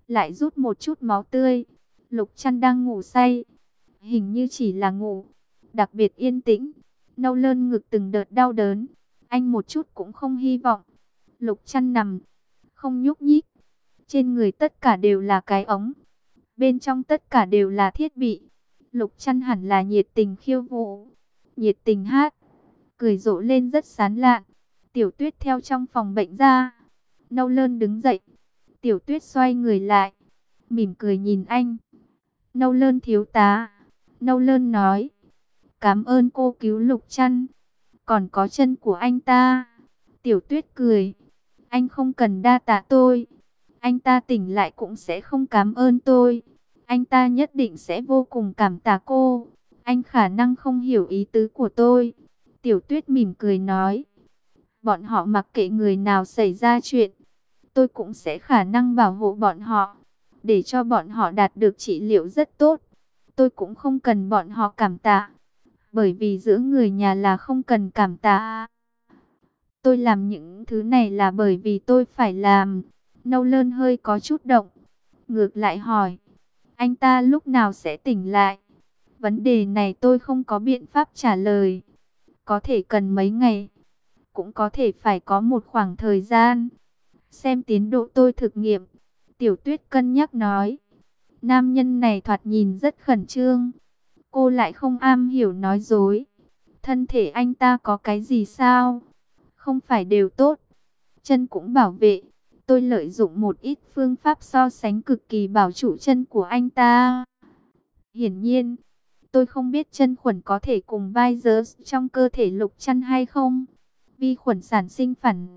lại rút một chút máu tươi. Lục Trăn đang ngủ say, hình như chỉ là ngủ, đặc biệt yên tĩnh. Nâu Lơn ngực từng đợt đau đớn, anh một chút cũng không hy vọng. Lục Trăn nằm, không nhúc nhích, trên người tất cả đều là cái ống, bên trong tất cả đều là thiết bị. Lục Trăn hẳn là nhiệt tình khiêu vũ, nhiệt tình hát, cười rộ lên rất sán lạn. Tiểu Tuyết theo trong phòng bệnh ra. Nâu Lơn đứng dậy. Tiểu Tuyết xoay người lại, mỉm cười nhìn anh. Nâu Lơn thiếu tá. Nâu Lơn nói, cảm ơn cô cứu Lục Trăn, còn có chân của anh ta. Tiểu Tuyết cười, anh không cần đa tạ tôi. Anh ta tỉnh lại cũng sẽ không cảm ơn tôi. Anh ta nhất định sẽ vô cùng cảm tạ cô. Anh khả năng không hiểu ý tứ của tôi. Tiểu Tuyết mỉm cười nói, bọn họ mặc kệ người nào xảy ra chuyện, tôi cũng sẽ khả năng bảo hộ bọn họ, để cho bọn họ đạt được trị liệu rất tốt. Tôi cũng không cần bọn họ cảm tạ, bởi vì giữa người nhà là không cần cảm tạ. Tôi làm những thứ này là bởi vì tôi phải làm. Nâu Lơn hơi có chút động, ngược lại hỏi, anh ta lúc nào sẽ tỉnh lại? Vấn đề này tôi không có biện pháp trả lời. Có thể cần mấy ngày, cũng có thể phải có một khoảng thời gian. Xem tiến độ tôi thực nghiệm. Tiểu Tuyết cân nhắc nói. Nam nhân này thoạt nhìn rất khẩn trương. Cô lại không am hiểu nói dối. Thân thể anh ta có cái gì sao? Không phải đều tốt. Chân cũng bảo vệ. Tôi lợi dụng một ít phương pháp so sánh cực kỳ bảo trụ chân của anh ta. Hiển nhiên, tôi không biết chân khuẩn có thể cùng virus trong cơ thể Lục Trăn hay không. Vi khuẩn sản sinh phản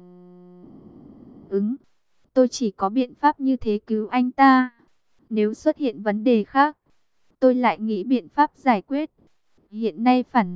ứng. Tôi chỉ có biện pháp như thế cứu anh ta. Nếu xuất hiện vấn đề khác, tôi lại nghĩ biện pháp giải quyết. Hiện nay phản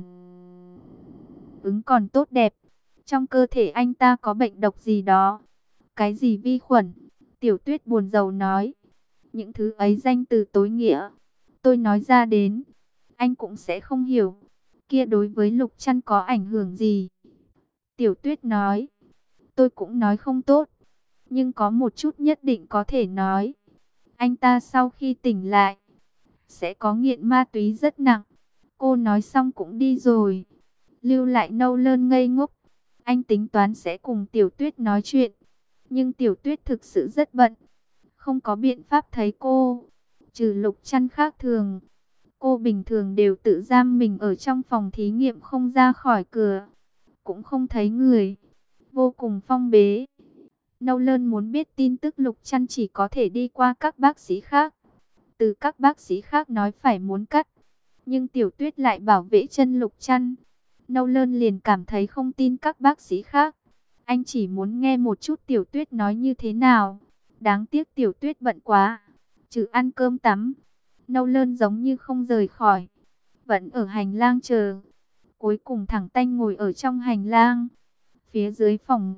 ứng còn tốt đẹp. Trong cơ thể anh ta có bệnh độc gì đó. Cái gì vi khuẩn? Tiểu Tuyết buồn rầu nói. Những thứ ấy danh từ tối nghĩa, tôi nói ra đến, anh cũng sẽ không hiểu. Kia đối với Lục Trăn có ảnh hưởng gì? Tiểu Tuyết nói. Tôi cũng nói không tốt, nhưng có một chút nhất định có thể nói. Anh ta sau khi tỉnh lại, sẽ có nghiện ma túy rất nặng. Cô nói xong cũng đi rồi. Lưu lại Nâu Lơn ngây ngốc. Anh tính toán sẽ cùng Tiểu Tuyết nói chuyện, nhưng Tiểu Tuyết thực sự rất bận, không có biện pháp thấy cô. Trừ Lục Trăn khác thường, cô bình thường đều tự giam mình ở trong phòng thí nghiệm, không ra khỏi cửa, cũng không thấy người, vô cùng phong bế. Nâu Lơn muốn biết tin tức Lục Trăn chỉ có thể đi qua các bác sĩ khác. Từ các bác sĩ khác nói phải muốn cắt, nhưng Tiểu Tuyết lại bảo vệ chân Lục Trăn. Nâu Lơn liền cảm thấy không tin các bác sĩ khác. Anh chỉ muốn nghe một chút Tiểu Tuyết nói như thế nào. Đáng tiếc Tiểu Tuyết bận quá, trừ ăn cơm tắm, Nâu Lơn giống như không rời khỏi, vẫn ở hành lang chờ. Cuối cùng thẳng tanh ngồi ở trong hành lang. Phía dưới phòng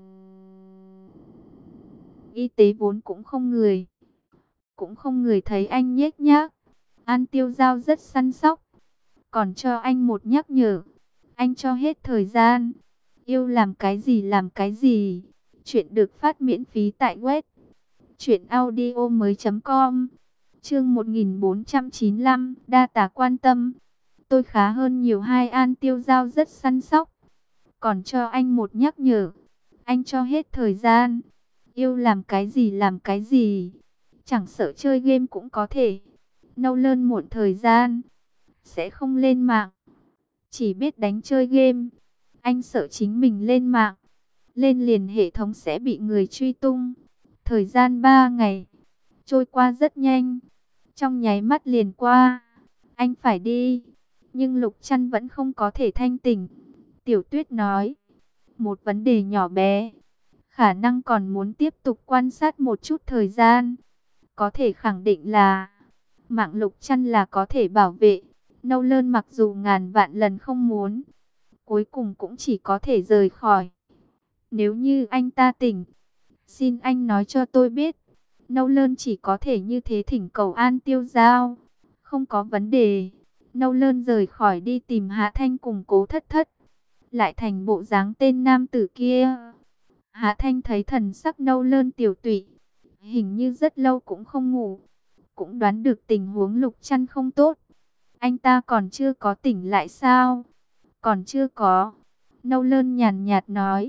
y tế vốn cũng không người. Cũng không người thấy anh nhếch nhác. An Tiêu Giao rất săn sóc, còn cho anh một nhắc nhở. Anh cho hết thời gian, yêu làm cái gì làm cái gì. Chuyện được phát miễn phí tại web truyệnaudiomoi.com. Chương 1495, đa tạ quan tâm. Tôi khá hơn nhiều. Hai An Tiêu Giao rất săn sóc, còn cho anh một nhắc nhở. Anh cho hết thời gian, yêu làm cái gì làm cái gì. Chẳng sợ chơi game cũng có thể. Nâu Lơn muộn thời gian, sẽ không lên mạng, chỉ biết đánh chơi game. Anh sợ chính mình lên mạng, lên liền hệ thống sẽ bị người truy tung. Thời gian 3 ngày trôi qua rất nhanh, trong nháy mắt liền qua. Anh phải đi, nhưng Lục Trăn vẫn không có thể thanh tỉnh. Tiểu Tuyết nói, một vấn đề nhỏ bé, khả năng còn muốn tiếp tục quan sát một chút thời gian. Có thể khẳng định là mạng Lục Trăn là có thể bảo vệ. Nâu Lơn mặc dù ngàn vạn lần không muốn, cuối cùng cũng chỉ có thể rời khỏi. Nếu như anh ta tỉnh, xin anh nói cho tôi biết. Nâu Lơn chỉ có thể như thế thỉnh cầu An Tiêu Giao. Không có vấn đề. Nâu Lơn rời khỏi đi tìm Hạ Thanh cùng Cố Thất Thất, lại thành bộ dáng tên nam tử kia. Hạ Thanh thấy thần sắc Nâu Lơn tiểu tụy, hình như rất lâu cũng không ngủ. Cũng đoán được tình huống Lục Trăn không tốt. Anh ta còn chưa có tỉnh lại sao? Còn chưa có. Nâu Lơn nhàn nhạt nói.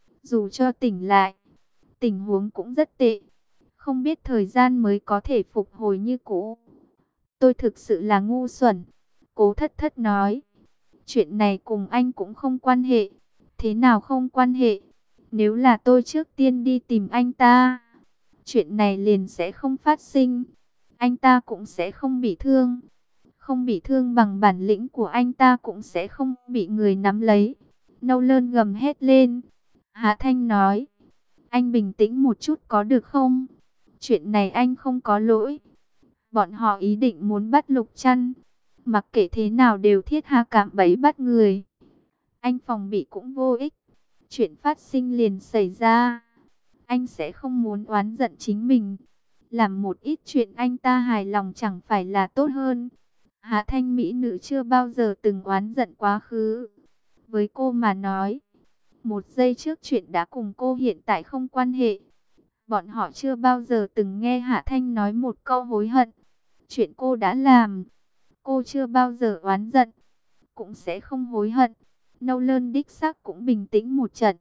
Dù cho tỉnh lại, tình huống cũng rất tệ. Không biết thời gian mới có thể phục hồi như cũ. Tôi thực sự là ngu xuẩn. Cố Thất Thất nói. Chuyện này cùng anh cũng không quan hệ. Thế nào không quan hệ? Nếu là tôi trước tiên đi tìm anh ta, chuyện này liền sẽ không phát sinh. Anh ta cũng sẽ không bị thương. Không bị thương bằng bản lĩnh của anh ta cũng sẽ không bị người nắm lấy. Nâu Lơn gầm hét lên. Hạ Thanh nói. Anh bình tĩnh một chút có được không? Chuyện này anh không có lỗi. Bọn họ ý định muốn bắt Lục Trăn. Mặc kệ thế nào đều thiết hạ cạm bẫy bắt người. Anh phòng bị cũng vô ích. Chuyện phát sinh liền xảy ra. Anh sẽ không muốn oán giận chính mình. Làm một ít chuyện anh ta hài lòng chẳng phải là tốt hơn. Hạ Thanh mỹ nữ chưa bao giờ từng oán giận quá khứ. Với cô mà nói, một giây trước chuyện đã cùng cô hiện tại không quan hệ. Bọn họ chưa bao giờ từng nghe Hạ Thanh nói một câu hối hận. Chuyện cô đã làm, cô chưa bao giờ oán giận, cũng sẽ không hối hận. Nâu Lơn đích xác cũng bình tĩnh một trận.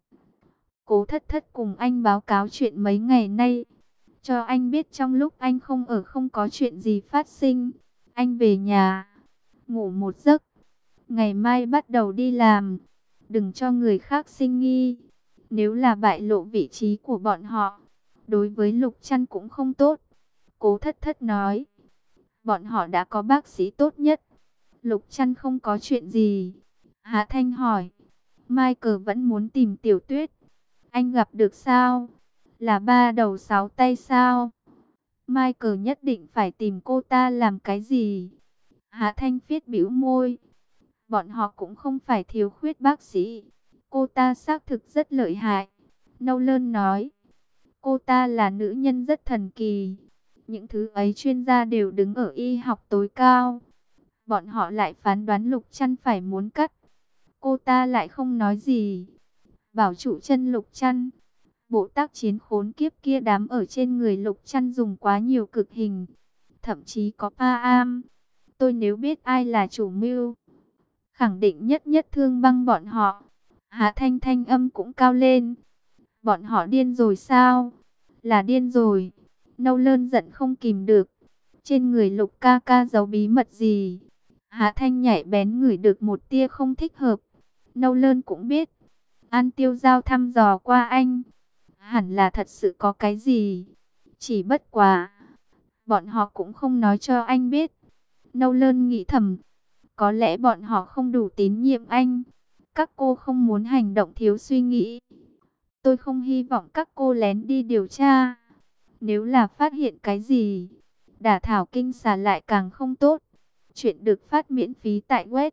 Cố Thất Thất cùng anh báo cáo chuyện mấy ngày nay, cho anh biết trong lúc anh không ở không có chuyện gì phát sinh. Anh về nhà, ngủ một giấc, ngày mai bắt đầu đi làm. Đừng cho người khác sinh nghi. Nếu là bại lộ vị trí của bọn họ, đối với Lục Trăn cũng không tốt. Cố Thất Thất nói. Bọn họ đã có bác sĩ tốt nhất. Lục Trăn không có chuyện gì. Hạ Thanh hỏi. Michael vẫn muốn tìm Tiểu Tuyết. Anh gặp được sao? Là ba đầu sáu tay sao? Michael nhất định phải tìm cô ta làm cái gì? Hạ Thanh viết bĩu môi. Bọn họ cũng không phải thiếu khuyết bác sĩ. Cô ta xác thực rất lợi hại. Nâu Lơn nói. Cô ta là nữ nhân rất thần kỳ. Những thứ ấy chuyên gia đều đứng ở y học tối cao. Bọn họ lại phán đoán Lục Trăn phải muốn cắt. Cô ta lại không nói gì. Bảo trụ chân Lục Trăn. Bộ tác chiến khốn kiếp kia đám ở trên người Lục Trăn dùng quá nhiều cực hình. Thậm chí có pa am. Tôi nếu biết ai là chủ mưu, khẳng định nhất nhất thương băng bọn họ. Hạ Thanh thanh âm cũng cao lên. Bọn họ điên rồi sao? Là điên rồi. Nâu Lơn giận không kìm được. Trên người Lục ca ca giấu bí mật gì? Hạ Thanh nhạy bén ngửi được một tia không thích hợp. Nâu Lơn cũng biết. An Tiêu Giao thăm dò qua anh. Hẳn là thật sự có cái gì. Chỉ bất quá, bọn họ cũng không nói cho anh biết. Nâu Lơn nghĩ thầm. Có lẽ bọn họ không đủ tín nhiệm anh. Các cô không muốn hành động thiếu suy nghĩ. Tôi không hy vọng các cô lén đi điều tra. Nếu là phát hiện cái gì, đả thảo kinh xà lại càng không tốt. Chuyện được phát miễn phí tại web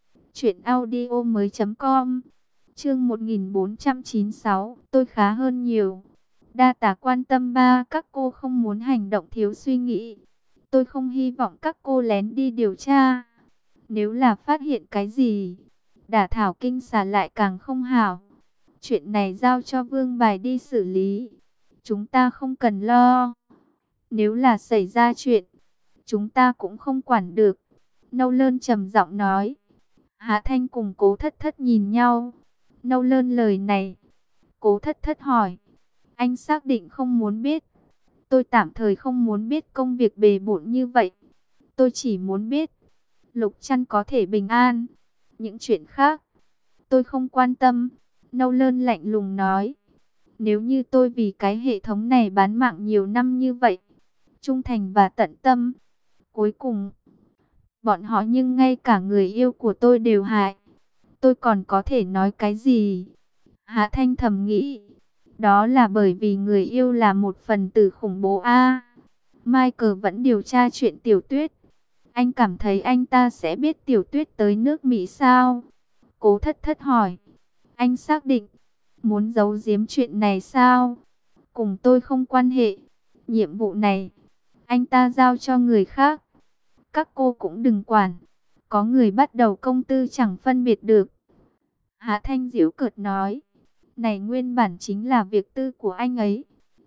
truyệnaudiomoi.com. Chương 1496, tôi khá hơn nhiều. Đa tả quan tâm ba, các cô không muốn hành động thiếu suy nghĩ. Tôi không hy vọng các cô lén đi điều tra. Nếu là phát hiện cái gì, đả thảo kinh xà lại càng không hảo. Chuyện này giao cho Vương Bài đi xử lý. Chúng ta không cần lo. Nếu là xảy ra chuyện, chúng ta cũng không quản được. Nâu Lơn trầm giọng nói. Hạ Thanh cùng Cố Thất Thất nhìn nhau. Nâu Lơn lời này. Cố Thất Thất hỏi. Anh xác định không muốn biết? Tôi tạm thời không muốn biết công việc bề bộn như vậy. Tôi chỉ muốn biết Lục Trăn có thể bình an. Những chuyện khác, tôi không quan tâm. Nâu Lơn lạnh lùng nói. Nếu như tôi vì cái hệ thống này bán mạng nhiều năm như vậy, trung thành và tận tâm, cuối cùng bọn họ nhưng ngay cả người yêu của tôi đều hại, tôi còn có thể nói cái gì? Hạ Thanh thầm nghĩ. Đó là bởi vì người yêu là một phần tử khủng bố a. Michael vẫn điều tra chuyện Tiểu Tuyết. Anh cảm thấy anh ta sẽ biết Tiểu Tuyết tới nước Mỹ sao? Cố Thất Thất hỏi. Anh xác định muốn giấu giếm chuyện này sao? Cùng tôi không quan hệ. Nhiệm vụ này anh ta giao cho người khác. Các cô cũng đừng quản. Có người bắt đầu công tư chẳng phân biệt được. Hạ Thanh giễu cợt nói. Này nguyên bản chính là việc tư của anh ấy.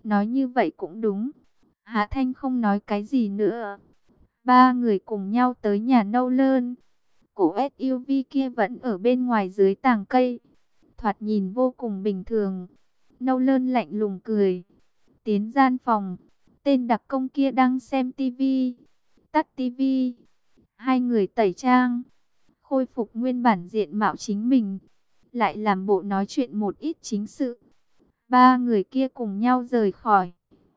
Nói như vậy cũng đúng. Hạ Thanh không nói cái gì nữa. Ba người cùng nhau tới nhà Nolan. Cổ SUV kia vẫn ở bên ngoài dưới tàng cây. Thoạt nhìn vô cùng bình thường. Nolan lạnh lùng cười. Tiến gian phòng. Tên đặc công kia đang xem tivi. Tắt tivi. Hai người tẩy trang. Khôi phục nguyên bản diện mạo chính mình. Lại làm bộ nói chuyện một ít chính sự. Ba người kia cùng nhau rời khỏi.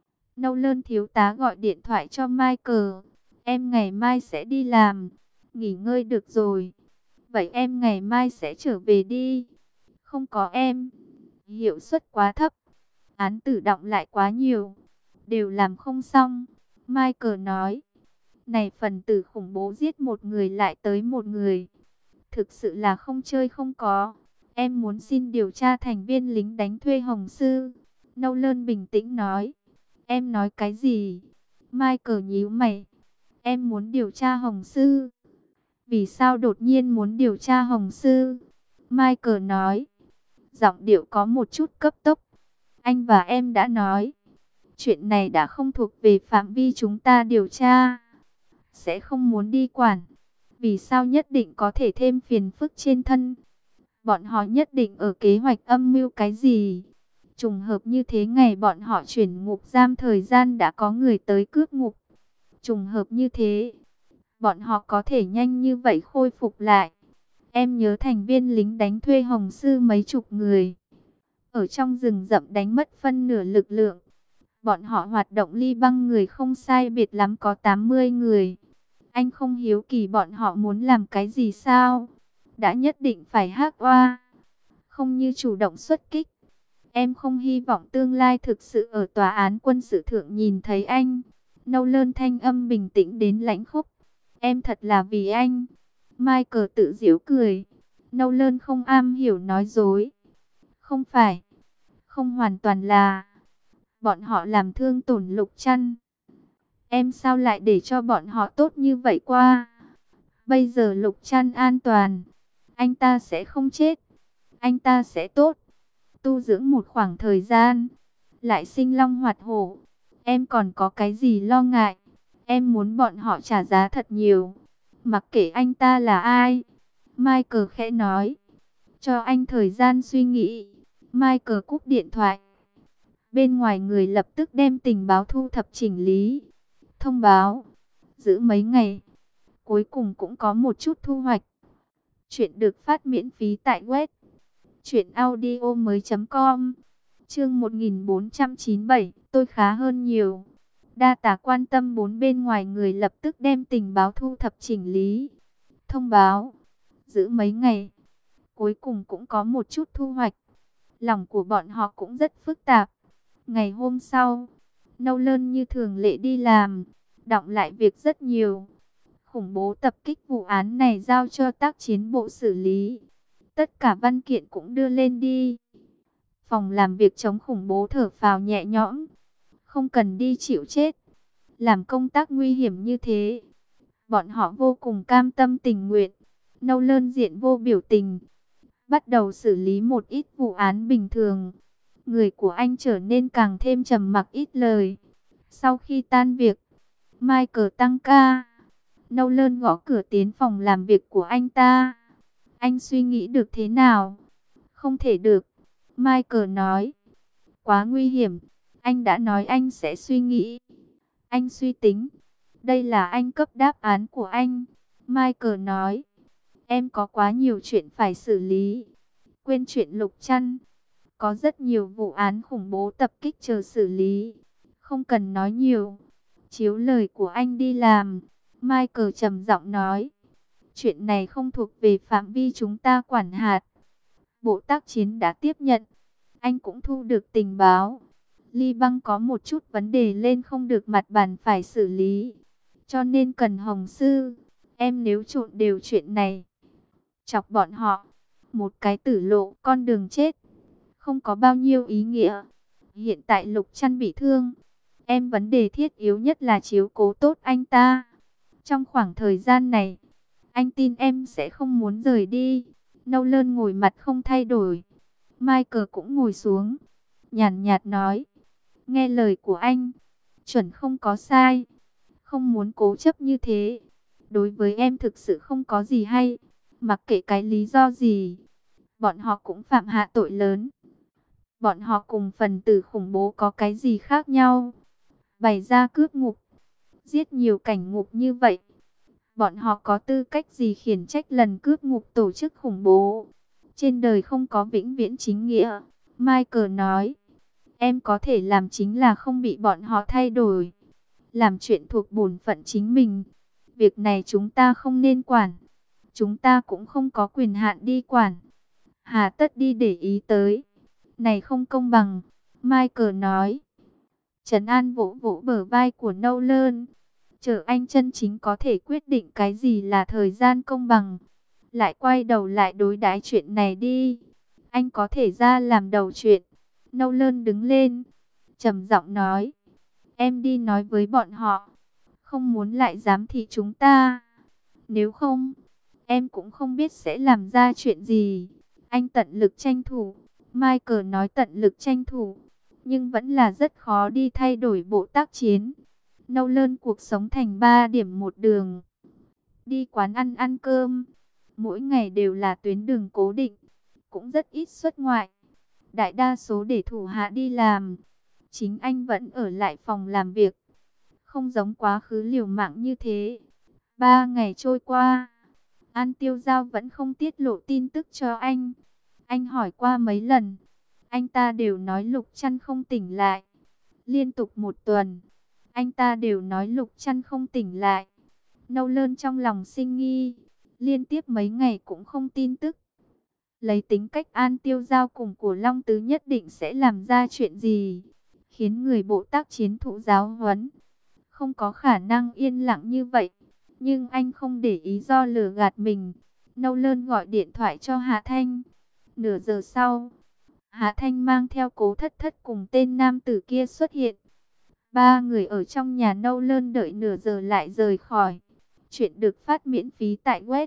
Nolan thiếu tá gọi điện thoại cho Michael. Em ngày mai sẽ đi làm. Nghỉ ngơi được rồi. Vậy em ngày mai sẽ trở về đi. Không có em. Hiệu suất quá thấp. Án tử đọng lại quá nhiều. Đều làm không xong. Michael nói. Này phần tử khủng bố giết một người lại tới một người. Thực sự là không chơi không có. Em muốn xin điều tra thành viên lính đánh thuê Hồng Sư. Nolan bình tĩnh nói. Em nói cái gì? Michael nhíu mày. Em muốn điều tra Hồng Sư. Vì sao đột nhiên muốn điều tra Hồng Sư? Michael nói. Giọng điệu có một chút cấp tốc. Anh và em đã nói. Chuyện này đã không thuộc về phạm vi chúng ta điều tra. Sẽ không muốn đi quản. Vì sao nhất định có thể thêm phiền phức trên thân? Bọn họ nhất định ở kế hoạch âm mưu cái gì? Trùng hợp như thế ngày bọn họ chuyển ngục giam thời gian đã có người tới cướp ngục. Trùng hợp như thế, bọn họ có thể nhanh như vậy khôi phục lại. Em nhớ thành viên lính đánh thuê Hồng Sư mấy chục người. Ở trong rừng rậm đánh mất phân nửa lực lượng. Bọn họ hoạt động ly băng người không sai biệt lắm có 80 người. Anh không hiếu kỳ bọn họ muốn làm cái gì sao? Đã nhất định phải hắc oa. Không như chủ động xuất kích. Em không hy vọng tương lai thực sự ở tòa án quân sự thượng nhìn thấy anh. Nolan thanh âm bình tĩnh đến lãnh khốc. Em thật là vì anh. Michael tự giễu cười. Nolan không am hiểu nói dối. Không phải. Không hoàn toàn là. Bọn họ làm thương tổn Lục Trăn. Em sao lại để cho bọn họ tốt như vậy qua? Bây giờ Lục Trăn an toàn. Anh ta sẽ không chết. Anh ta sẽ tốt. Tu dưỡng một khoảng thời gian. Lại sinh long hoạt hổ. Em còn có cái gì lo ngại? Em muốn bọn họ trả giá thật nhiều. Mặc kệ anh ta là ai. Michael khẽ nói. Cho anh thời gian suy nghĩ. Michael cúp điện thoại. Bên ngoài người lập tức đem tình báo thu thập chỉnh lý. Thông báo. Giữ mấy ngày. Cuối cùng cũng có một chút thu hoạch. Chuyện được phát miễn phí tại web. truyệnaudiomoi.com. Chương 1497, tôi khá hơn nhiều. Đa tả quan tâm bốn bên ngoài người lập tức đem tình báo thu thập chỉnh lý. Thông báo. Giữ mấy ngày. Cuối cùng cũng có một chút thu hoạch. Lòng của bọn họ cũng rất phức tạp. Ngày hôm sau, Nolan như thường lệ đi làm. Đọng lại việc rất nhiều. Khủng bố tập kích vụ án này giao cho tác chiến bộ xử lý. Tất cả văn kiện cũng đưa lên đi. Phòng làm việc chống khủng bố thở phào nhẹ nhõm. Không cần đi chịu chết. Làm công tác nguy hiểm như thế. Bọn họ vô cùng cam tâm tình nguyện. Nolan diện vô biểu tình. Bắt đầu xử lý một ít vụ án bình thường. Người của anh trở nên càng thêm trầm mặc ít lời. Sau khi tan việc, Michael tăng ca. Nolan gõ cửa tiến phòng làm việc của anh ta. Anh suy nghĩ được thế nào? Không thể được. Michael nói. Quá nguy hiểm. Anh đã nói anh sẽ suy nghĩ. Anh suy tính. Đây là anh cấp đáp án của anh. Michael nói. Em có quá nhiều chuyện phải xử lý. Quên chuyện Lục Trăn. Có rất nhiều vụ án khủng bố tập kích chờ xử lý. Không cần nói nhiều. Chiếu lời của anh đi làm. Michael trầm giọng nói. Chuyện này không thuộc về phạm vi chúng ta quản hạt. Bộ tác chiến đã tiếp nhận. Anh cũng thu được tình báo. Ly Băng có một chút vấn đề lên không được mặt bàn phải xử lý. Cho nên cần Hồng Sư. Em nếu trộn đều chuyện này. Chọc bọn họ. Một cái tử lộ con đường chết. Không có bao nhiêu ý nghĩa. Hiện tại Lục Trăn bị thương. Em vấn đề thiết yếu nhất là chiếu cố tốt anh ta. Trong khoảng thời gian này, anh tin em sẽ không muốn rời đi. Nolan ngồi mặt không thay đổi. Michael cũng ngồi xuống. Nhàn nhạt nói. nghe lời của anh, chuẩn không có sai. Không muốn cố chấp như thế. Đối với em thực sự không có gì hay. Mặc kệ cái lý do gì, bọn họ cũng phạm hạ tội lớn. Bọn họ cùng phần tử khủng bố có cái gì khác nhau? Bày ra cướp ngục, giết nhiều cảnh ngục như vậy. Bọn họ có tư cách gì khiển trách lần cướp ngục tổ chức khủng bố? Trên đời không có vĩnh viễn chính nghĩa. Michael nói, em có thể làm chính là không bị bọn họ thay đổi. Làm chuyện thuộc bổn phận chính mình. Việc này chúng ta không nên quản. Chúng ta cũng không có quyền hạn đi quản. Hà tất đi để ý tới. Này không công bằng. Michael nói. Trấn An vỗ vỗ bờ vai của Nolan. Chờ anh chân chính có thể quyết định cái gì là thời gian công bằng. Lại quay đầu lại đối đãi chuyện này đi. Anh có thể ra làm đầu chuyện. Nolan đứng lên, trầm giọng nói. Em đi nói với bọn họ. Không muốn lại giám thị chúng ta. Nếu không, em cũng không biết sẽ làm ra chuyện gì. Anh tận lực tranh thủ. Michael nói tận lực tranh thủ. Nhưng vẫn là rất khó đi thay đổi bộ tác chiến. Nolan cuộc sống thành 3 điểm một đường. Đi quán ăn ăn cơm. Mỗi ngày đều là tuyến đường cố định. Cũng rất ít xuất ngoại. Đại đa số để thủ hạ đi làm. Chính anh vẫn ở lại phòng làm việc. Không giống quá khứ liều mạng như thế. 3 ngày trôi qua. An Tiêu Giao vẫn không tiết lộ tin tức cho anh. Anh hỏi qua mấy lần. Anh ta đều nói Lục Trăn không tỉnh lại. Liên tục 1 tuần. Anh ta đều nói Lục Trăn không tỉnh lại. Nolan trong lòng sinh nghi. Liên tiếp mấy ngày cũng không tin tức. Lấy tính cách An Tiêu Giao cùng của Long Tứ nhất định sẽ làm ra chuyện gì. Khiến người bộ tác chiến thụ giáo huấn. Không có khả năng yên lặng như vậy. Nhưng anh không để ý do lừa gạt mình. Nolan gọi điện thoại cho Hạ Thanh. Nửa giờ sau, Hạ Thanh mang theo Cố Thất Thất cùng tên nam tử kia xuất hiện. 3 người ở trong nhà Nolan đợi nửa giờ lại rời khỏi. Chuyện được phát miễn phí tại web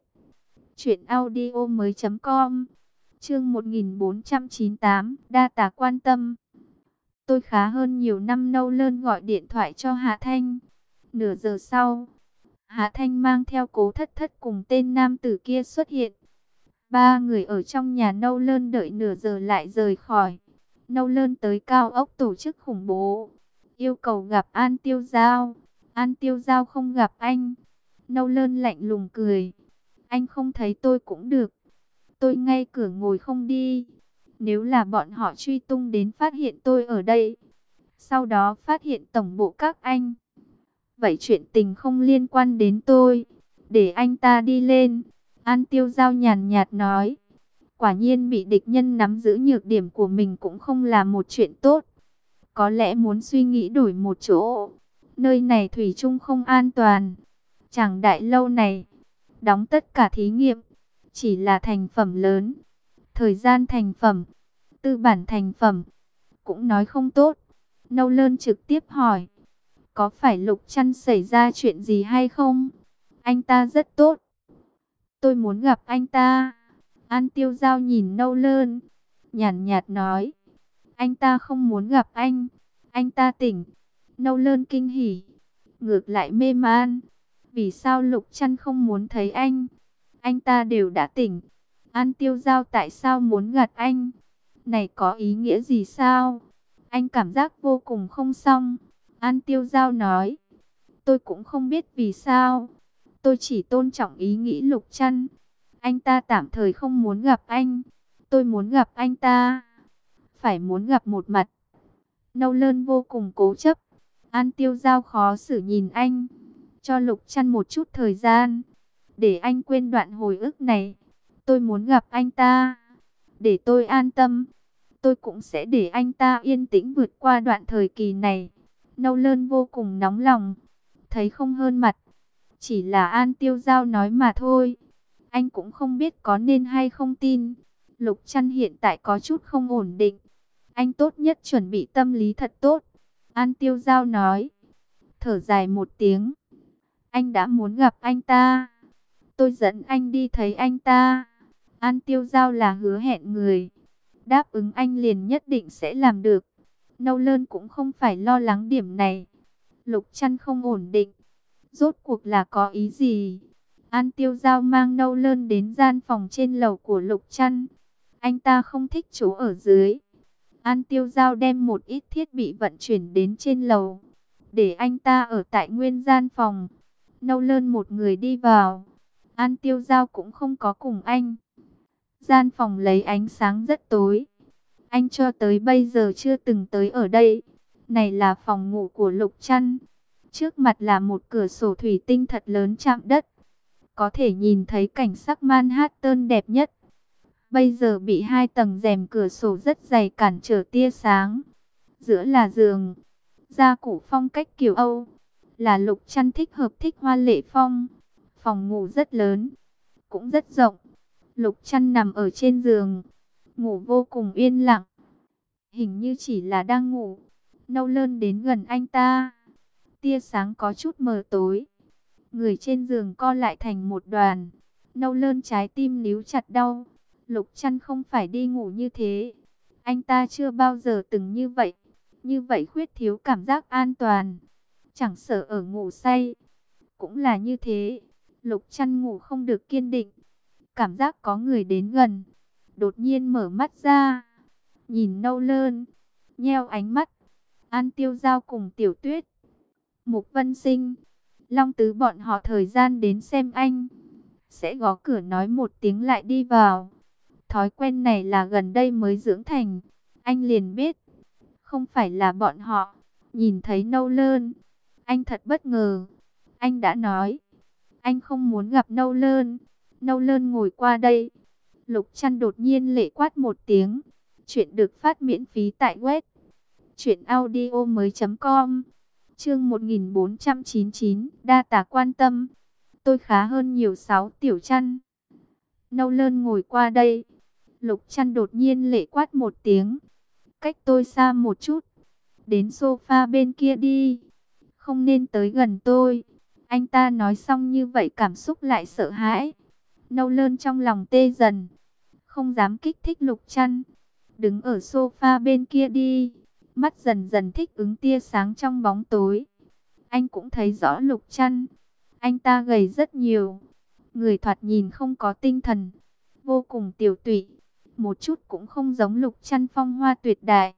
truyệnaudiomoi.com. Chương 1498, đa tạ quan tâm. Tôi khá hơn nhiều năm. Nolan gọi điện thoại cho Hạ Thanh. Nửa giờ sau, Hạ Thanh mang theo Cố Thất Thất cùng tên nam tử kia xuất hiện. 3 người ở trong nhà Nolan đợi nửa giờ lại rời khỏi. Nolan tới cao ốc tổ chức khủng bố, yêu cầu gặp An Tiêu Giao. An Tiêu Giao không gặp anh. Nolan lạnh lùng cười. Anh không thấy tôi cũng được. Tôi ngay cửa ngồi không đi. Nếu là bọn họ truy tung đến phát hiện tôi ở đây, sau đó phát hiện tổng bộ các anh, vậy chuyện tình không liên quan đến tôi. Để anh ta đi lên. An Tiêu Giao nhàn nhạt nói. Quả nhiên bị địch nhân nắm giữ nhược điểm của mình cũng không là một chuyện tốt. Có lẽ muốn suy nghĩ đổi một chỗ. Nơi này thủy chung không an toàn. Chẳng đại lâu này, đóng tất cả thí nghiệm. Chỉ là thành phẩm lớn. Thời gian thành phẩm, tư bản thành phẩm, cũng nói không tốt. Nolan trực tiếp hỏi. Có phải Lục Trăn xảy ra chuyện gì hay không? Anh ta rất tốt. Tôi muốn gặp anh ta. An Tiêu Giao nhìn Nolan, nhàn nhạt nói. Anh ta không muốn gặp anh. Anh ta tỉnh. Nolan kinh hỉ. Ngược lại mê man. Vì sao Lục Trăn không muốn thấy anh? Anh ta đều đã tỉnh. An Tiêu Giao tại sao muốn gạt anh? Này có ý nghĩa gì sao? Anh cảm giác vô cùng không xong. An Tiêu Giao nói. Tôi cũng không biết vì sao. Tôi chỉ tôn trọng ý nghĩ Lục Trăn. Anh ta tạm thời không muốn gặp anh. Tôi muốn gặp anh ta. Phải muốn gặp một mặt. Nolan vô cùng cố chấp. An Tiêu Giao khó xử nhìn anh. Cho Lục Trăn một chút thời gian. Để anh quên đoạn hồi ức này. Tôi muốn gặp anh ta. Để tôi an tâm. Tôi cũng sẽ để anh ta yên tĩnh vượt qua đoạn thời kỳ này. Nolan vô cùng nóng lòng. Thấy không hơn mặt. Chỉ là An Tiêu Giao nói mà thôi. Anh cũng không biết có nên hay không tin. Lục Trăn hiện tại có chút không ổn định. Anh tốt nhất chuẩn bị tâm lý thật tốt. An Tiêu Giao nói. Thở dài một tiếng. Anh đã muốn gặp anh ta. Tôi dẫn anh đi thấy anh ta. An Tiêu Giao là hứa hẹn người. Đáp ứng anh liền nhất định sẽ làm được. Nâu Lơn cũng không phải lo lắng điểm này. Lục Trăn không ổn định. Rốt cuộc là có ý gì? An Tiêu Giao mang Nâu Lơn đến gian phòng trên lầu của Lục Trăn. Anh ta không thích chỗ ở dưới. An Tiêu Giao đem một ít thiết bị vận chuyển đến trên lầu, để anh ta ở tại nguyên gian phòng. Nâu Lơn một người đi vào. An Tiêu Giao cũng không có cùng anh. Gian phòng lấy ánh sáng rất tối. Anh cho tới bây giờ chưa từng tới ở đây. Này là phòng ngủ của Lục Trăn. Trước mặt là một cửa sổ thủy tinh thật lớn chạm đất. Có thể nhìn thấy cảnh sắc Manhattan đẹp nhất. Bây giờ bị hai tầng rèm cửa sổ rất dày cản trở tia sáng. Giữa là giường, gia cụ phong cách kiểu Âu. Là Lục Trăn thích hoa lệ phong. Phòng ngủ rất lớn, cũng rất rộng. Lục Trăn nằm ở trên giường, ngủ vô cùng yên lặng. Hình như chỉ là đang ngủ. Nâu Lơn đến gần anh ta. Tia sáng có chút mờ tối. Người trên giường co lại thành một đoàn. Nâu Lơn trái tim níu chặt đau. Lục Trăn không phải đi ngủ như thế. Anh ta chưa bao giờ từng như vậy. Như vậy khuyết thiếu cảm giác an toàn. Chẳng sợ ở ngủ say. Cũng là như thế. Lục Trăn ngủ không được kiên định. Cảm giác có người đến gần. Đột nhiên mở mắt ra. Nhìn Nâu Lơn. Nheo ánh mắt. An Tiêu Giao cùng Tiểu Tuyết, Mục Vân Sinh, Long Tứ bọn họ thời gian đến xem anh. Sẽ gõ cửa nói một tiếng lại đi vào. Thói quen này là gần đây mới dưỡng thành. Anh liền biết. Không phải là bọn họ. Nhìn thấy Nâu Lơn. Anh thật bất ngờ. Anh đã nói. Anh không muốn gặp Nâu Lơn. Nâu Lơn ngồi qua đây. Lục Trăn đột nhiên lệ quát một tiếng. Chuyện được phát miễn phí tại web truyệnaudiomoi.com. Chương 1499, đa tạ quan tâm. Tôi khá hơn nhiều. 6 Tiểu Trăn. Nâu Lơn ngồi qua đây. Lục Trăn đột nhiên lệ quát một tiếng. Cách tôi xa một chút. Đến sofa bên kia đi. Không nên tới gần tôi. Anh ta nói xong như vậy cảm xúc lại sợ hãi. Nâu Lơn trong lòng tê dần. Không dám kích thích Lục Trăn. Đứng ở sofa bên kia đi. Mắt dần dần thích ứng tia sáng trong bóng tối. Anh cũng thấy rõ Lục Trăn. Anh ta gầy rất nhiều. Người thoạt nhìn không có tinh thần. Vô cùng tiểu tụy. Một chút cũng không giống Lục Trăn phong hoa tuyệt đại.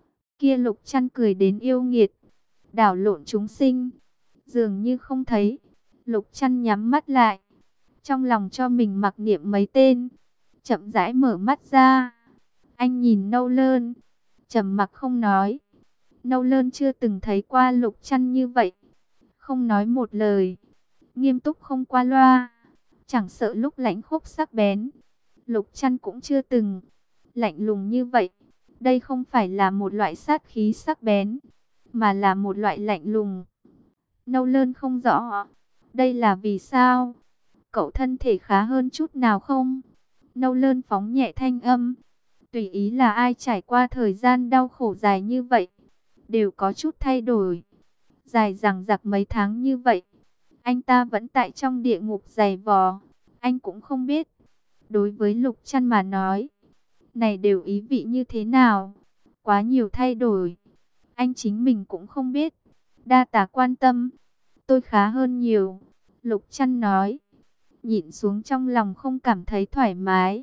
Kia Lục Trăn cười đến yêu nghiệt. Đảo lộn chúng sinh. Dường như không thấy. Lục Trăn nhắm mắt lại. Trong lòng cho mình mặc niệm mấy tên. Chậm rãi mở mắt ra. Anh nhìn Nâu Lơn. Trầm mặc không nói. Nâu Lơn chưa từng thấy qua Lục Trăn như vậy. Không nói một lời. Nghiêm túc không qua loa. Chẳng sợ lúc lãnh khốc sắc bén. Lục Trăn cũng chưa từng lạnh lùng như vậy. Đây không phải là một loại sát khí sắc bén, mà là một loại lạnh lùng. Nâu Lơn không rõ. Đây là vì sao? Cậu thân thể khá hơn chút nào không? Nâu Lơn phóng nhẹ thanh âm. Tùy ý là ai trải qua thời gian đau khổ dài như vậy, đều có chút thay đổi. Dài dằng dặc mấy tháng như vậy, anh ta vẫn tại trong địa ngục dày vò. Anh cũng không biết, đối với Lục Trăn mà nói, này đều ý vị như thế nào. Quá nhiều thay đổi, anh chính mình cũng không biết. Đa tạ quan tâm, tôi khá hơn nhiều. Lục Trăn nói, nhịn xuống trong lòng không cảm thấy thoải mái.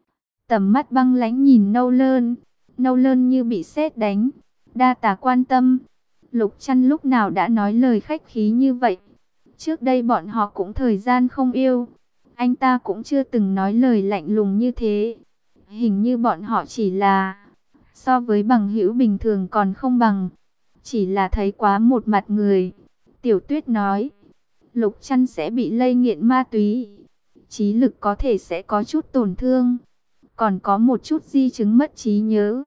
Tầm mắt băng lãnh nhìn Nâu Lơn. Nâu Lơn như bị sét đánh. Đa tạ quan tâm. Lục Trăn lúc nào đã nói lời khách khí như vậy. Trước đây bọn họ cũng thời gian không yêu. Anh ta cũng chưa từng nói lời lạnh lùng như thế. Hình như bọn họ chỉ là so với bằng hữu bình thường còn không bằng. Chỉ là thấy quá một mặt người. Tiểu Tuyết nói, Lục Trăn sẽ bị lây nghiện ma túy. Trí lực có thể sẽ có chút tổn thương. Còn có một chút di chứng mất trí nhớ.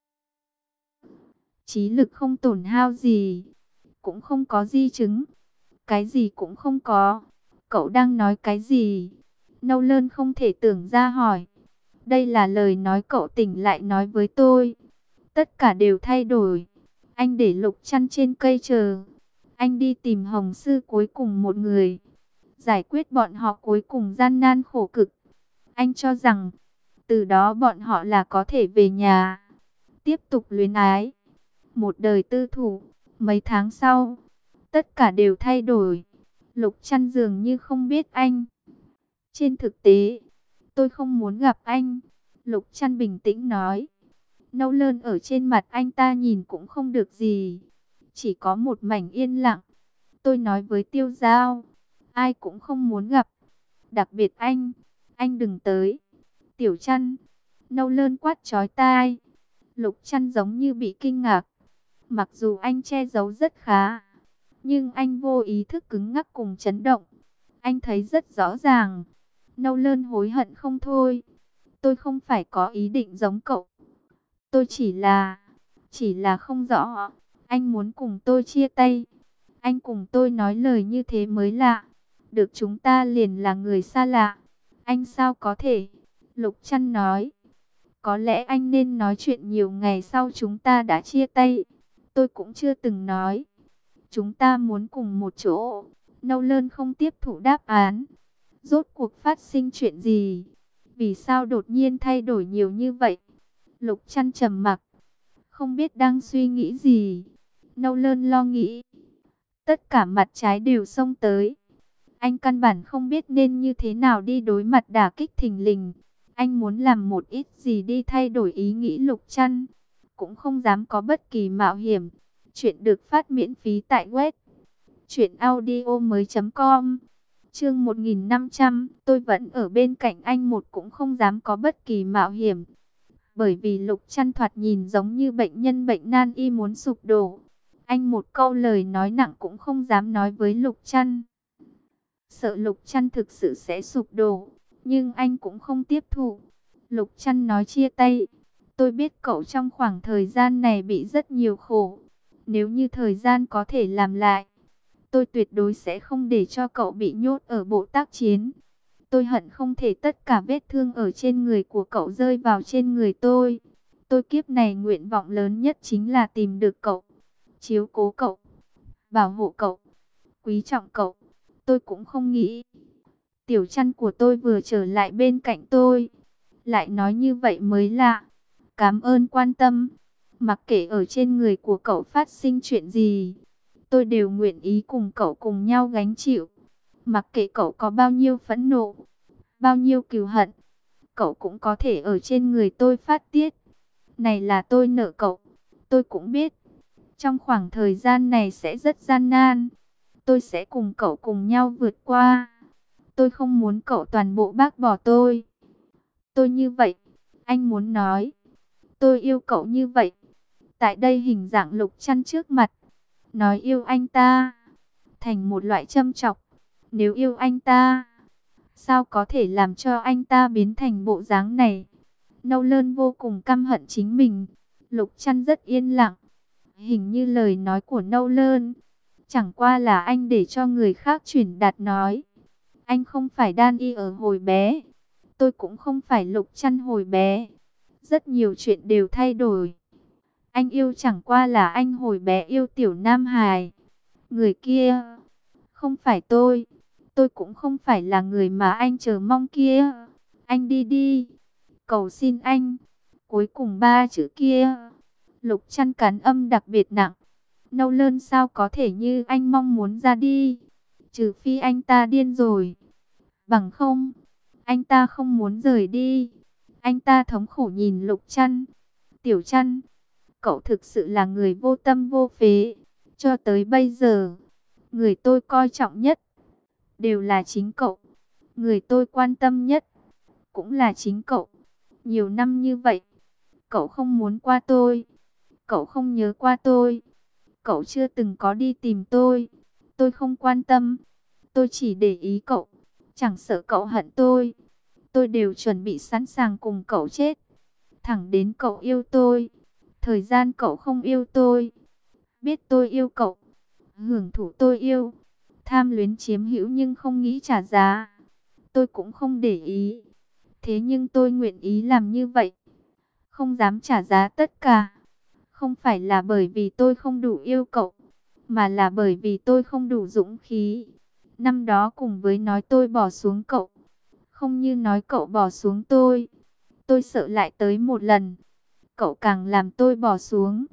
Trí lực không tổn hao gì. Cũng không có di chứng. Cái gì cũng không có. Cậu đang nói cái gì? Nâu Lơn không thể tưởng ra hỏi. Đây là lời nói cậu tỉnh lại nói với tôi. Tất cả đều thay đổi. Anh để Lục Trăn trên cây chờ. Anh đi tìm Hồng Sư cuối cùng một người. Giải quyết bọn họ cuối cùng gian nan khổ cực. Anh cho rằng từ đó bọn họ là có thể về nhà, tiếp tục luyến ái. một đời tư thủ. Mấy tháng sau, tất cả đều thay đổi. Lục Trăn dường như không biết anh. Trên thực tế, tôi không muốn gặp anh. Lục Trăn bình tĩnh nói. Nâu lơn ở trên mặt anh ta nhìn cũng không được gì. Chỉ có một mảnh yên lặng. Tôi nói với Tiêu Giao. Ai cũng không muốn gặp. Đặc biệt anh. Anh đừng tới. Tiểu Trăn. Nâu lơn quát chói tai. Lục Trăn giống như bị kinh ngạc. Mặc dù anh che giấu rất khá, nhưng anh vô ý thức cứng ngắc cùng chấn động. Anh thấy rất rõ ràng. Nâu lơn hối hận không thôi. Tôi không phải có ý định giống cậu. Tôi chỉ là không rõ. Anh muốn cùng tôi chia tay. Anh cùng tôi nói lời như thế mới lạ. Được chúng ta liền là người xa lạ. Anh sao có thể? Lục Trăn nói. Có lẽ anh nên nói chuyện nhiều ngày sau chúng ta đã chia tay. Tôi cũng chưa từng nói. Chúng ta muốn cùng một chỗ. Nâu lơn không tiếp thụ đáp án. Rốt cuộc phát sinh chuyện gì? Vì sao đột nhiên thay đổi nhiều như vậy? Lục Trăn trầm mặc, không biết đang suy nghĩ gì. Nâu lơn lo nghĩ. Tất cả mặt trái đều xông tới. Anh căn bản không biết nên như thế nào đi đối mặt đả kích thình lình. Anh muốn làm một ít gì đi thay đổi ý nghĩ Lục Trăn. Cũng không dám có bất kỳ mạo hiểm. Chuyện được phát miễn phí tại web truyệnaudiomoi.com. Chương 1500, tôi vẫn ở bên cạnh anh một cũng không dám có bất kỳ mạo hiểm. Bởi vì Lục Trăn thoạt nhìn giống như bệnh nhân bệnh nan y muốn sụp đổ. Anh một câu lời nói nặng cũng không dám nói với Lục Trăn. Sợ Lục Trăn thực sự sẽ sụp đổ, nhưng anh cũng không tiếp thụ. Lục Trăn nói chia tay. Tôi biết cậu trong khoảng thời gian này bị rất nhiều khổ. Nếu như thời gian có thể làm lại, tôi tuyệt đối sẽ không để cho cậu bị nhốt ở bộ tác chiến. Tôi hận không thể tất cả vết thương ở trên người của cậu rơi vào trên người tôi. Tôi kiếp này nguyện vọng lớn nhất chính là tìm được cậu, chiếu cố cậu, bảo hộ cậu, quý trọng cậu. Tôi cũng không nghĩ Tiểu Trăn của tôi vừa trở lại bên cạnh tôi lại nói như vậy mới lạ. Cảm ơn quan tâm. Mặc kệ ở trên người của cậu phát sinh chuyện gì, tôi đều nguyện ý cùng cậu cùng nhau gánh chịu. Mặc kệ cậu có bao nhiêu phẫn nộ, bao nhiêu cừu hận, cậu cũng có thể ở trên người tôi phát tiết. Này là tôi nợ cậu. Tôi cũng biết trong khoảng thời gian này sẽ rất gian nan. Tôi sẽ cùng cậu cùng nhau vượt qua. Tôi không muốn cậu toàn bộ bác bỏ tôi. Tôi như vậy. Anh muốn nói tôi yêu cậu như vậy. Tại đây hình dạng Lục Trăn trước mặt, nói yêu anh ta thành một loại châm chọc. Nếu yêu anh ta, sao có thể làm cho anh ta biến thành bộ dáng này? Nâu lơn vô cùng căm hận chính mình. Lục Trăn rất yên lặng. Hình như lời nói của Nâu lơn chẳng qua là anh để cho người khác truyền đạt nói. Anh không phải đan y ở hồi bé. Tôi cũng không phải Lục Trăn hồi bé. Rất nhiều chuyện đều thay đổi. Anh yêu chẳng qua là anh hồi bé yêu tiểu Nam Hải. Người kia không phải tôi. Tôi cũng không phải là người mà anh chờ mong kia. Anh đi đi. Cầu xin anh. Cuối cùng ba chữ kia. Lục Trăn cắn âm đặc biệt nặng. Nâu lơn sao có thể như anh mong muốn ra đi. Trừ phi anh ta điên rồi. Bằng không, anh ta không muốn rời đi. Anh ta thống khổ nhìn Lục Trăn. Tiểu Trăn, cậu thực sự là người vô tâm vô phế. Cho tới bây giờ, người tôi coi trọng nhất đều là chính cậu. Người tôi quan tâm nhất cũng là chính cậu. Nhiều năm như vậy, cậu không muốn qua tôi. Cậu không nhớ qua tôi. Cậu chưa từng có đi tìm tôi. Tôi không quan tâm. Tôi chỉ để ý cậu. Chẳng sợ cậu hận tôi. Tôi đều chuẩn bị sẵn sàng cùng cậu chết. Thẳng đến cậu yêu tôi. Thời gian cậu không yêu tôi. Biết tôi yêu cậu. Hưởng thụ tôi yêu. Tham luyến chiếm hữu nhưng không nghĩ trả giá. Tôi cũng không để ý. Thế nhưng tôi nguyện ý làm như vậy. Không dám trả giá tất cả. Không phải là bởi vì tôi không đủ yêu cậu, mà là bởi vì tôi không đủ dũng khí. Năm đó cùng với nói tôi bỏ xuống cậu, không như nói cậu bỏ xuống tôi. Tôi sợ lại tới một lần, cậu càng làm tôi bỏ xuống.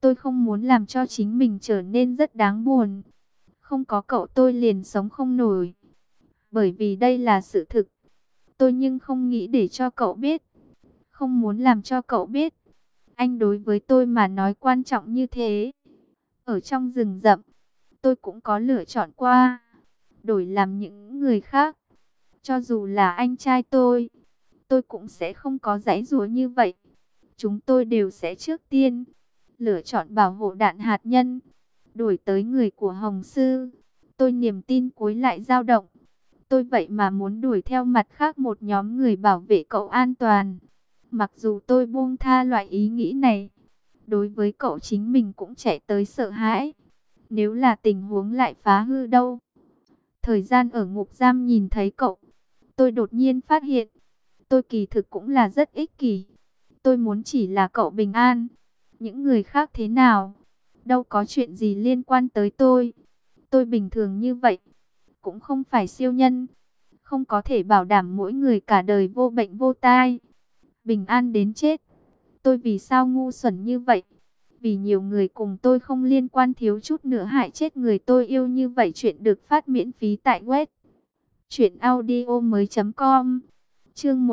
Tôi không muốn làm cho chính mình trở nên rất đáng buồn. Không có cậu tôi liền sống không nổi. Bởi vì đây là sự thực. Tôi nhưng không nghĩ để cho cậu biết. Không muốn làm cho cậu biết. Anh đối với tôi mà nói quan trọng như thế. Ở trong rừng rậm, tôi cũng có lựa chọn qua. Đổi làm những người khác. Cho dù là anh trai tôi cũng sẽ không có giãy giụa như vậy. Chúng tôi đều sẽ trước tiên lựa chọn bảo hộ đạn hạt nhân. Đuổi tới người của Hồng Sư. Tôi niềm tin cuối lại dao động. Tôi vậy mà muốn đuổi theo mặt khác một nhóm người bảo vệ cậu an toàn. Mặc dù tôi buông tha loại ý nghĩ này, đối với cậu chính mình cũng chạy tới sợ hãi. Nếu là tình huống lại phá hư đâu? Thời gian ở ngục giam nhìn thấy cậu, tôi đột nhiên phát hiện, tôi kỳ thực cũng là rất ích kỷ. Tôi muốn chỉ là cậu bình an. Những người khác thế nào? Đâu có chuyện gì liên quan tới tôi. Tôi bình thường như vậy, cũng không phải siêu nhân. Không có thể bảo đảm mỗi người cả đời vô bệnh vô tai, bình an đến chết. Tôi vì sao ngu xuẩn như vậy? Vì nhiều người cùng tôi không liên quan thiếu chút nữa hại chết người tôi yêu như vậy. Chuyện được phát miễn phí tại web truyệnaudiomoi.com. Chương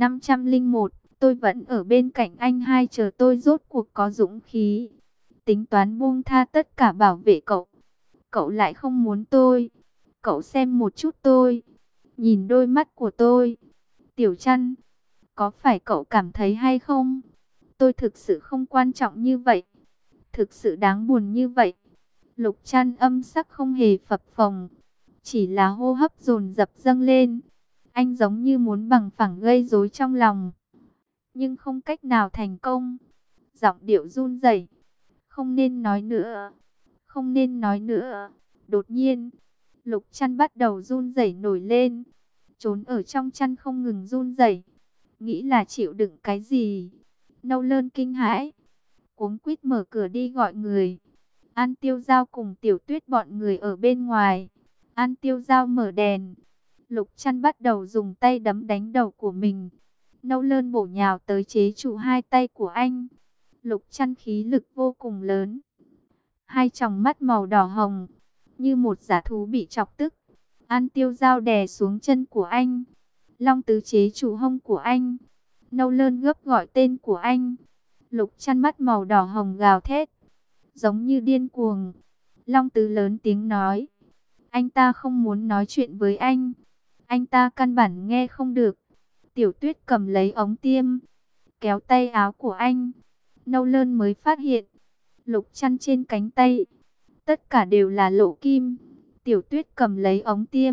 1501. Tôi vẫn ở bên cạnh anh hai chờ tôi rốt cuộc có dũng khí. Tính toán buông tha tất cả bảo vệ cậu. Cậu lại không muốn tôi. Cậu xem một chút tôi. Nhìn đôi mắt của tôi. Tiểu Trăn, có phải cậu cảm thấy hay không? Tôi thực sự không quan trọng như vậy. Thực sự đáng buồn như vậy. Lục Trăn âm sắc không hề phập phồng. Chỉ là hô hấp dồn dập dâng lên. Anh giống như muốn bằng phẳng gây rối trong lòng. Nhưng không cách nào thành công. Giọng điệu run rẩy. Không nên nói nữa. Không nên nói nữa. Đột nhiên, Lục Trăn bắt đầu run rẩy nổi lên. Trốn ở trong chăn không ngừng run rẩy. Nghĩ là chịu đựng cái gì. Nâu Lơn kinh hãi, cuống quýt mở cửa đi gọi người. An Tiêu Giao cùng Tiểu Tuyết bọn người ở bên ngoài. An Tiêu Giao mở đèn. Lục Trăn bắt đầu dùng tay đấm đánh đầu của mình. Nâu Lơn bổ nhào tới chế trụ hai tay của anh. Lục Trăn khí lực vô cùng lớn. Hai tròng mắt màu đỏ hồng, như một dã thú bị chọc tức. An Tiêu Giao đè xuống chân của anh. Long Tứ chế trụ hông của anh. Nâu Lơn gấp gọi tên của anh. Lục Trăn mắt màu đỏ hồng gào thét, giống như điên cuồng. Long Tứ lớn tiếng nói, anh ta không muốn nói chuyện với anh. Anh ta căn bản nghe không được. Tiểu Tuyết cầm lấy ống tiêm, kéo tay áo của anh. Nâu Lơn mới phát hiện, Lục Trăn trên cánh tay, tất cả đều là lỗ kim. Tiểu Tuyết cầm lấy ống tiêm,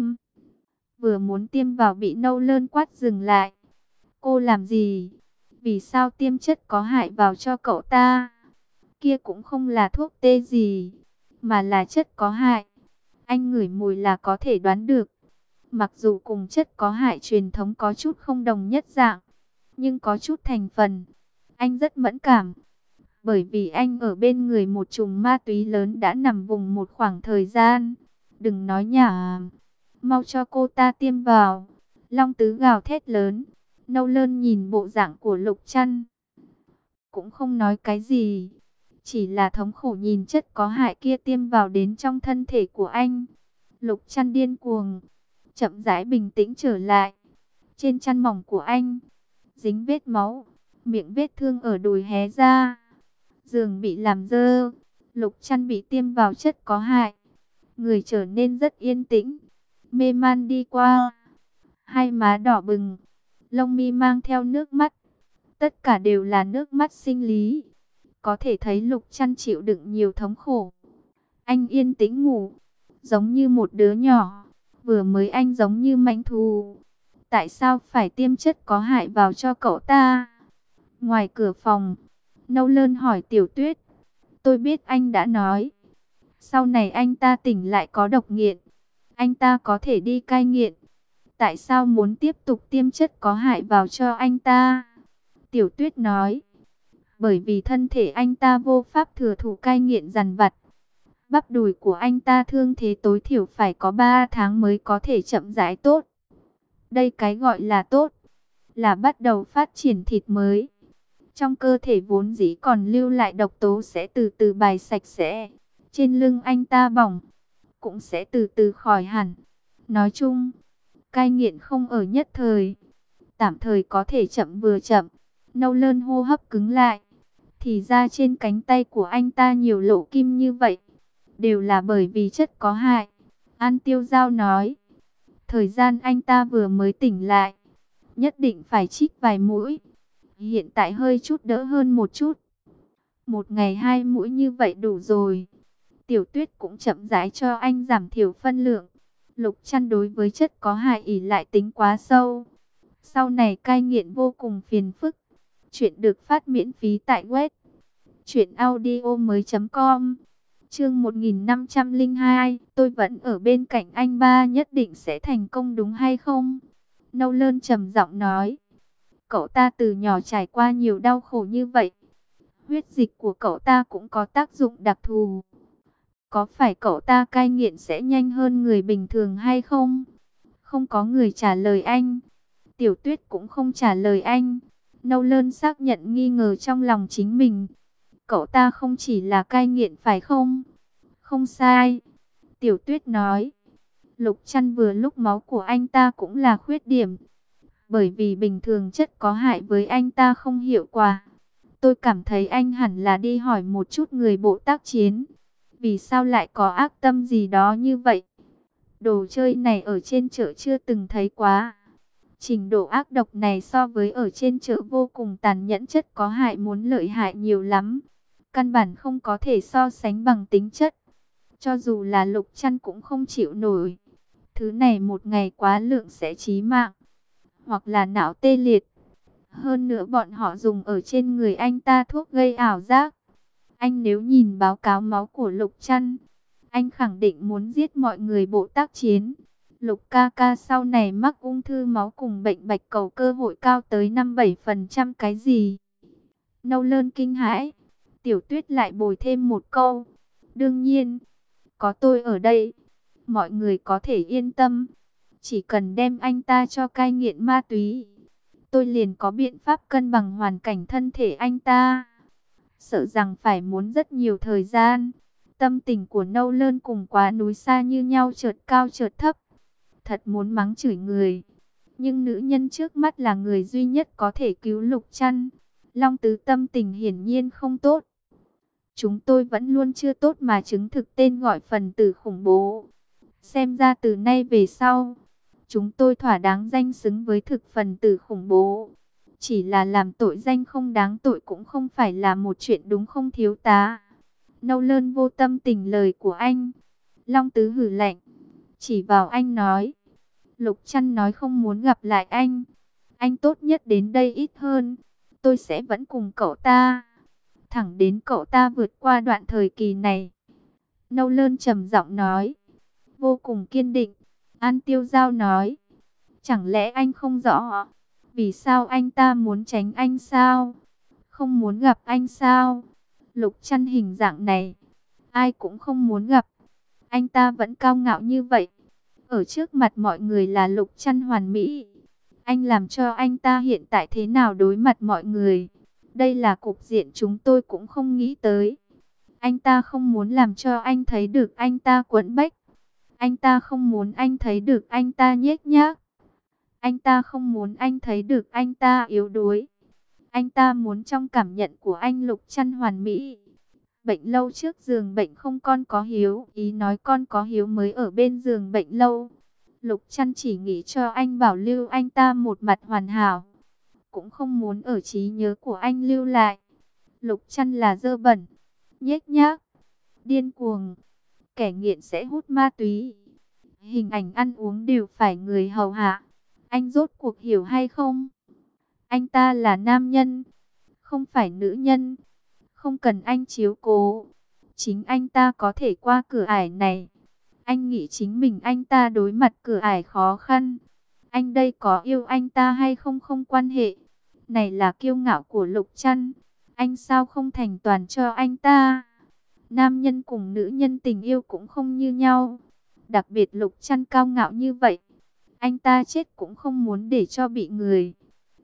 vừa muốn tiêm vào bị Nâu Lơn quát dừng lại. Cô làm gì? Vì sao tiêm chất có hại vào cho cậu ta? Kia cũng không là thuốc tê gì, mà là chất có hại. Anh ngửi mùi là có thể đoán được. Mặc dù cùng chất có hại truyền thống có chút không đồng nhất dạng, nhưng có chút thành phần. Anh rất mẫn cảm, bởi vì anh ở bên người một chùm ma túy lớn đã nằm vùng một khoảng thời gian. Đừng nói nhảm, mau cho cô ta tiêm vào. Long Tứ gào thét lớn. Nâu Lơn nhìn bộ dạng của Lục Trăn, cũng không nói cái gì, chỉ là thống khổ nhìn chất có hại kia tiêm vào đến trong thân thể của anh. Lục Trăn điên cuồng, chậm rãi bình tĩnh trở lại. Trên chăn mỏng của anh, dính vết máu, miệng vết thương ở đùi hé ra. Giường bị làm dơ, Lục Trăn bị tiêm vào chất có hại. Người trở nên rất yên tĩnh, mê man đi qua. Hai má đỏ bừng, lông mi mang theo nước mắt. Tất cả đều là nước mắt sinh lý. Có thể thấy Lục Trăn chịu đựng nhiều thống khổ. Anh yên tĩnh ngủ, giống như một đứa nhỏ. Vừa mới anh giống như mãnh thú. Tại sao phải tiêm chất có hại vào cho cậu ta? Ngoài cửa phòng, Nâu Lơn hỏi Tiểu Tuyết. Tôi biết anh đã nói, sau này anh ta tỉnh lại có độc nghiện, anh ta có thể đi cai nghiện. Tại sao muốn tiếp tục tiêm chất có hại vào cho anh ta? Tiểu Tuyết nói, bởi vì thân thể anh ta vô pháp thừa thụ cai nghiện dằn vặt. Bắp đùi của anh ta thương thế tối thiểu phải có 3 tháng mới có thể chậm rãi tốt. Đây cái gọi là tốt, là bắt đầu phát triển thịt mới. Trong cơ thể vốn dĩ còn lưu lại độc tố sẽ từ từ bài sạch sẽ. Trên lưng anh ta bỏng, cũng sẽ từ từ khỏi hẳn. Nói chung, cai nghiện không ở nhất thời. Tạm thời có thể chậm vừa chậm. Nâu Lơn hô hấp cứng lại. Thì ra trên cánh tay của anh ta nhiều lỗ kim như vậy. Đều là bởi vì chất có hại. An Tiêu Giao nói. Thời gian anh ta vừa mới tỉnh lại. Nhất định phải chích vài mũi. Hiện tại hơi chút đỡ hơn một chút. Một ngày 2 mũi như vậy đủ rồi. Tiểu Tuyết cũng chậm rãi cho anh giảm thiểu phân lượng. Lục Trăn đối với chất có hại ỷ lại tính quá sâu. Sau này cai nghiện vô cùng phiền phức. Chuyện được phát miễn phí tại web truyệnaudiomoi.com. Chương 1502, tôi vẫn ở bên cạnh anh ba, nhất định sẽ thành công đúng hay không? Nâu Lơn trầm giọng nói. Cậu ta từ nhỏ trải qua nhiều đau khổ như vậy. Huyết dịch của cậu ta cũng có tác dụng đặc thù. Có phải cậu ta cai nghiện sẽ nhanh hơn người bình thường hay không? Không có người trả lời anh. Tiểu Tuyết cũng không trả lời anh. Nâu Lơn xác nhận nghi ngờ trong lòng chính mình. Cậu ta không chỉ là cai nghiện phải không? Không sai. Tiểu Tuyết nói. Lục Trăn vừa lúc máu của anh ta cũng là khuyết điểm. Bởi vì bình thường chất có hại với anh ta không hiệu quả. Tôi cảm thấy anh hẳn là đi hỏi một chút người bộ tác chiến. Vì sao lại có ác tâm gì đó như vậy? Đồ chơi này ở trên chợ chưa từng thấy quá. Trình độ ác độc này so với ở trên chợ vô cùng tàn nhẫn, chất có hại muốn lợi hại nhiều lắm. Căn bản không có thể so sánh bằng tính chất. Cho dù là Lục Trăn cũng không chịu nổi. Thứ này một ngày quá lượng sẽ chí mạng. Hoặc là não tê liệt. Hơn nữa bọn họ dùng ở trên người anh ta thuốc gây ảo giác. Anh nếu nhìn báo cáo máu của Lục Trăn, anh khẳng định muốn giết mọi người bộ tác chiến. Lục ca ca sau này mắc ung thư máu cùng bệnh bạch cầu cơ hội cao tới 5-7% cái gì? Nâu Lơn kinh hãi. Tiểu Tuyết lại bồi thêm một câu. Đương nhiên, có tôi ở đây, mọi người có thể yên tâm. Chỉ cần đem anh ta cho cai nghiện ma túy, tôi liền có biện pháp cân bằng hoàn cảnh thân thể anh ta. Sợ rằng phải muốn rất nhiều thời gian. Tâm tình của Nâu Lơn cùng Quá Núi Xa như nhau, chợt cao chợt thấp. Thật muốn mắng chửi người. Nhưng nữ nhân trước mắt là người duy nhất có thể cứu Lục Trăn. Long Tứ tâm tình hiển nhiên không tốt. Chúng tôi vẫn luôn chưa tốt mà chứng thực tên gọi phần tử khủng bố. Xem ra từ nay về sau, chúng tôi thỏa đáng danh xứng với thực phần tử khủng bố. Chỉ là làm tội danh không đáng tội cũng không phải là một chuyện đúng không thiếu tá? Nâu Lơn vô tâm tình lời của anh. Long Tứ hử lạnh, chỉ vào anh nói. Lục Trăn nói không muốn gặp lại anh. Anh tốt nhất đến đây ít hơn. Tôi sẽ vẫn cùng cậu ta. Thẳng đến cậu ta vượt qua đoạn thời kỳ này. Nâu Lơn trầm giọng nói. Vô cùng kiên định. An Tiêu Giao nói. Chẳng lẽ anh không rõ vì sao anh ta muốn tránh anh sao? Không muốn gặp anh sao? Lục Trăn hình dạng này, ai cũng không muốn gặp. Anh ta vẫn cao ngạo như vậy. Ở trước mặt mọi người là Lục Trăn hoàn mỹ. Anh làm cho anh ta hiện tại thế nào đối mặt mọi người? Đây là cục diện chúng tôi cũng không nghĩ tới. Anh ta không muốn làm cho anh thấy được anh ta quẫn bách. Anh ta không muốn anh thấy được anh ta nhếch nhác. Anh ta không muốn anh thấy được anh ta yếu đuối. Anh ta muốn trong cảm nhận của anh Lục Trăn hoàn mỹ. Bệnh lâu trước giường bệnh không con có hiếu, ý nói con có hiếu mới ở bên giường bệnh lâu. Lục Trăn chỉ nghĩ cho anh bảo lưu anh ta một mặt hoàn hảo, cũng không muốn ở trí nhớ của anh lưu lại. Lục Trăn là dơ bẩn, nhếch nhác, điên cuồng, kẻ nghiện sẽ hút ma túy. Hình ảnh ăn uống đều phải người hầu hạ. Anh rốt cuộc hiểu hay không? Anh ta là nam nhân, không phải nữ nhân. Không cần anh chiếu cố, chính anh ta có thể qua cửa ải này. Anh nghĩ chính mình anh ta đối mặt cửa ải khó khăn. Anh đây có yêu anh ta hay không không quan hệ. Này là kiêu ngạo của Lục Trăn. Anh sao không thành toàn cho anh ta? Nam nhân cùng nữ nhân tình yêu cũng không như nhau. Đặc biệt Lục Trăn cao ngạo như vậy. Anh ta chết cũng không muốn để cho bị người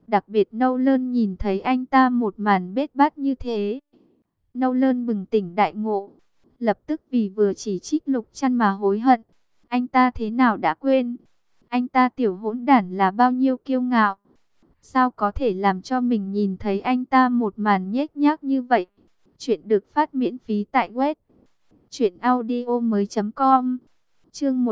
Đặc biệt Nâu Lơn nhìn thấy anh ta một màn bết bát như thế. Nâu Lơn bừng tỉnh đại ngộ, lập tức vì vừa chỉ trích Lục Trăn mà hối hận. Anh ta thế nào đã quên, anh ta tiểu hỗn đản là bao nhiêu kiêu ngạo. Sao có thể làm cho mình nhìn thấy anh ta một màn nhếch nhác như vậy. Chuyện được phát miễn phí tại web truyệnaudiomoi.com. Chương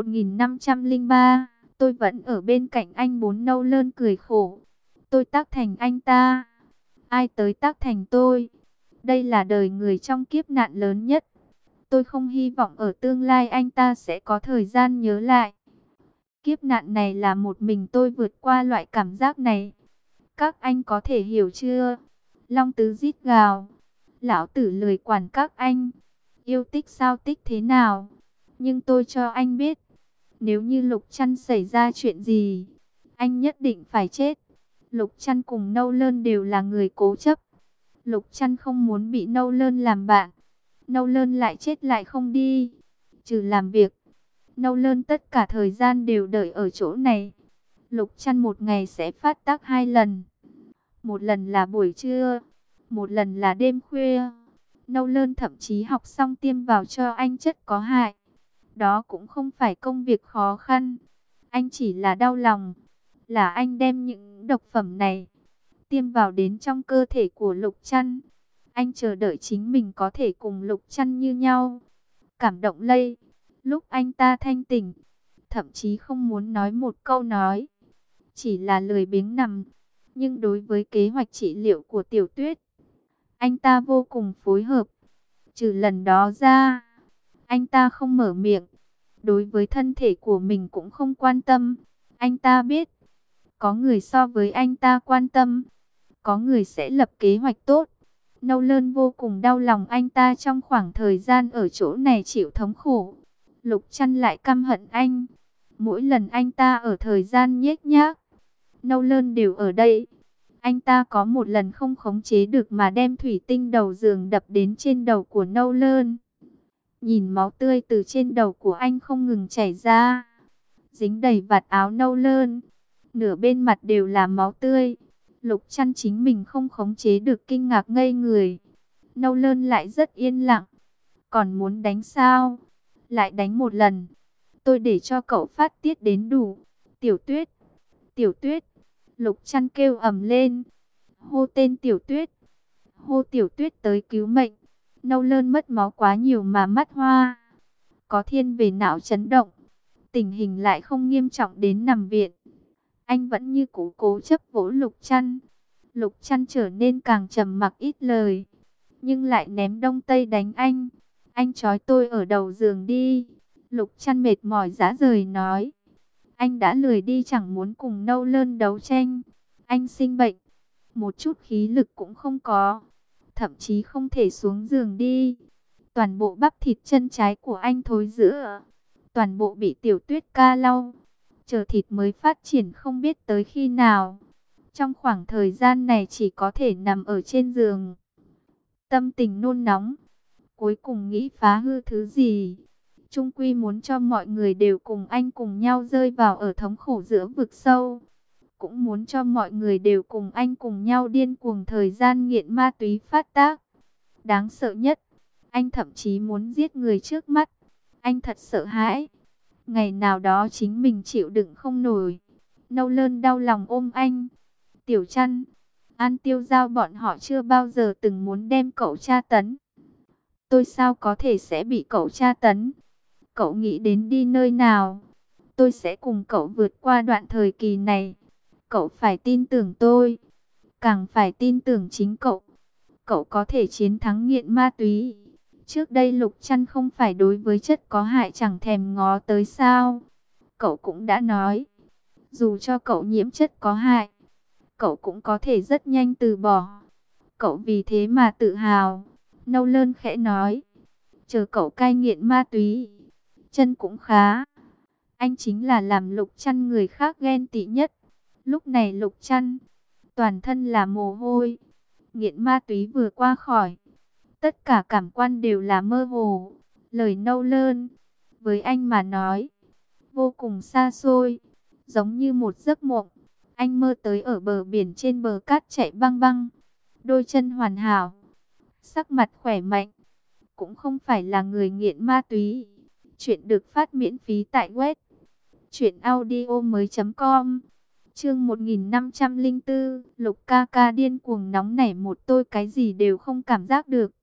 1503, tôi vẫn ở bên cạnh anh. Bốn Nâu Lơn cười khổ. Tôi tác thành anh ta, ai tới tác thành tôi? Đây là đời người trong kiếp nạn lớn nhất. Tôi không hy vọng ở tương lai anh ta sẽ có thời gian nhớ lại. Kiếp nạn này là một mình tôi vượt qua loại cảm giác này. Các anh có thể hiểu chưa? Long Tứ rít gào. Lão tử lười quản các anh. Yêu tích sao tích thế nào? Nhưng tôi cho anh biết, nếu như Lục Trăn xảy ra chuyện gì, anh nhất định phải chết. Lục Trăn cùng Nâu Lơn đều là người cố chấp. Lục Trăn không muốn bị Nâu Lơn làm bạn. Nâu Lơn lại chết lại không đi. Trừ làm việc, Nâu Lơn tất cả thời gian đều đợi ở chỗ này. Lục Trăn một ngày sẽ phát tác 2 lần. Một lần là buổi trưa, một lần là đêm khuya. Nâu Lơn thậm chí học xong tiêm vào cho anh chất có hại. Đó cũng không phải công việc khó khăn. Anh chỉ là đau lòng, là anh đem những độc phẩm này tiêm vào đến trong cơ thể của Lục Trăn. Anh chờ đợi chính mình có thể cùng Lục Trăn như nhau. Cảm động lây. Lúc anh ta thanh tỉnh, thậm chí không muốn nói một câu nói, chỉ là lười biếng nằm. Nhưng đối với kế hoạch trị liệu của Tiểu Tuyết, anh ta vô cùng phối hợp. Trừ lần đó ra, anh ta không mở miệng. Đối với thân thể của mình cũng không quan tâm. Anh ta biết, có người so với anh ta quan tâm, có người sẽ lập kế hoạch tốt. Nâu Lơn vô cùng đau lòng anh ta trong khoảng thời gian ở chỗ này chịu thống khổ. Lục Trăn lại căm hận anh. Mỗi lần anh ta ở thời gian nhếch nhác, Nâu Lơn đều ở đây. Anh ta có một lần không khống chế được mà đem thủy tinh đầu giường đập đến trên đầu của Nâu Lơn. Nhìn máu tươi từ trên đầu của anh không ngừng chảy ra, dính đầy vạt áo Nâu Lơn. Nửa bên mặt đều là máu tươi. Lục Trăn chính mình không khống chế được kinh ngạc ngây người. Nâu Lơn lại rất yên lặng. Còn muốn đánh sao? Lại đánh một lần. Tôi để cho cậu phát tiết đến đủ. Tiểu Tuyết, Tiểu Tuyết. Lục Trăn kêu ầm lên. Hô tên Tiểu Tuyết. Hô Tiểu Tuyết tới cứu mệnh. Nâu Lơn mất máu quá nhiều mà mắt hoa. Có thiên về não chấn động. Tình hình lại không nghiêm trọng đến nằm viện. Anh vẫn như cũ cố chấp vỗ Lục Trăn. Lục Trăn trở nên càng trầm mặc ít lời, nhưng lại ném đông tây đánh anh. Anh trói tôi ở đầu giường đi. Lục Trăn mệt mỏi rã rời nói. Anh đã lười đi, chẳng muốn cùng Nâu Lơn đấu tranh. Anh sinh bệnh, một chút khí lực cũng không có, thậm chí không thể xuống giường đi. Toàn bộ bắp thịt chân trái của anh thối rữa, toàn bộ bị Tiểu Tuyết ca lau. Chờ thịt mới phát triển không biết tới khi nào. Trong khoảng thời gian này chỉ có thể nằm ở trên giường. Tâm tình nôn nóng. Cuối cùng nghĩ phá hư thứ gì. Chung quy muốn cho mọi người đều cùng anh cùng nhau rơi vào ở thống khổ giữa vực sâu. Cũng muốn cho mọi người đều cùng anh cùng nhau điên cuồng thời gian nghiện ma túy phát tác. Đáng sợ nhất, anh thậm chí muốn giết người trước mắt. Anh thật sợ hãi. Ngày nào đó chính mình chịu đựng không nổi. Nâu Lơn đau lòng ôm anh. Tiểu Trăn, An Tiêu Giao bọn họ chưa bao giờ từng muốn đem cậu tra tấn. Tôi sao có thể sẽ bị cậu tra tấn? Cậu nghĩ đến đi nơi nào? Tôi sẽ cùng cậu vượt qua đoạn thời kỳ này. Cậu phải tin tưởng tôi. Càng phải tin tưởng chính cậu. Cậu có thể chiến thắng nghiện ma túy. Trước đây Lục Trăn không phải đối với chất có hại chẳng thèm ngó tới sao? Cậu cũng đã nói, dù cho cậu nhiễm chất có hại, cậu cũng có thể rất nhanh từ bỏ. Cậu vì thế mà tự hào. Nâu Lơn khẽ nói, chờ cậu cai nghiện ma túy, chân cũng khá. Anh chính là làm Lục Trăn người khác ghen tị nhất. Lúc này Lục Trăn toàn thân là mồ hôi. Nghiện ma túy vừa qua khỏi, tất cả cảm quan đều là mơ hồ. Lời Nâu Lơn với anh mà nói vô cùng xa xôi, giống như một giấc mộng. Anh mơ tới ở bờ biển trên bờ cát chạy băng băng, đôi chân hoàn hảo, sắc mặt khỏe mạnh, cũng không phải là người nghiện ma túy. Chuyện được phát miễn phí tại web truyệnaudiomoi.com. Chương 1504, Lục ca ca điên cuồng nóng nảy một tôi cái gì đều không cảm giác được.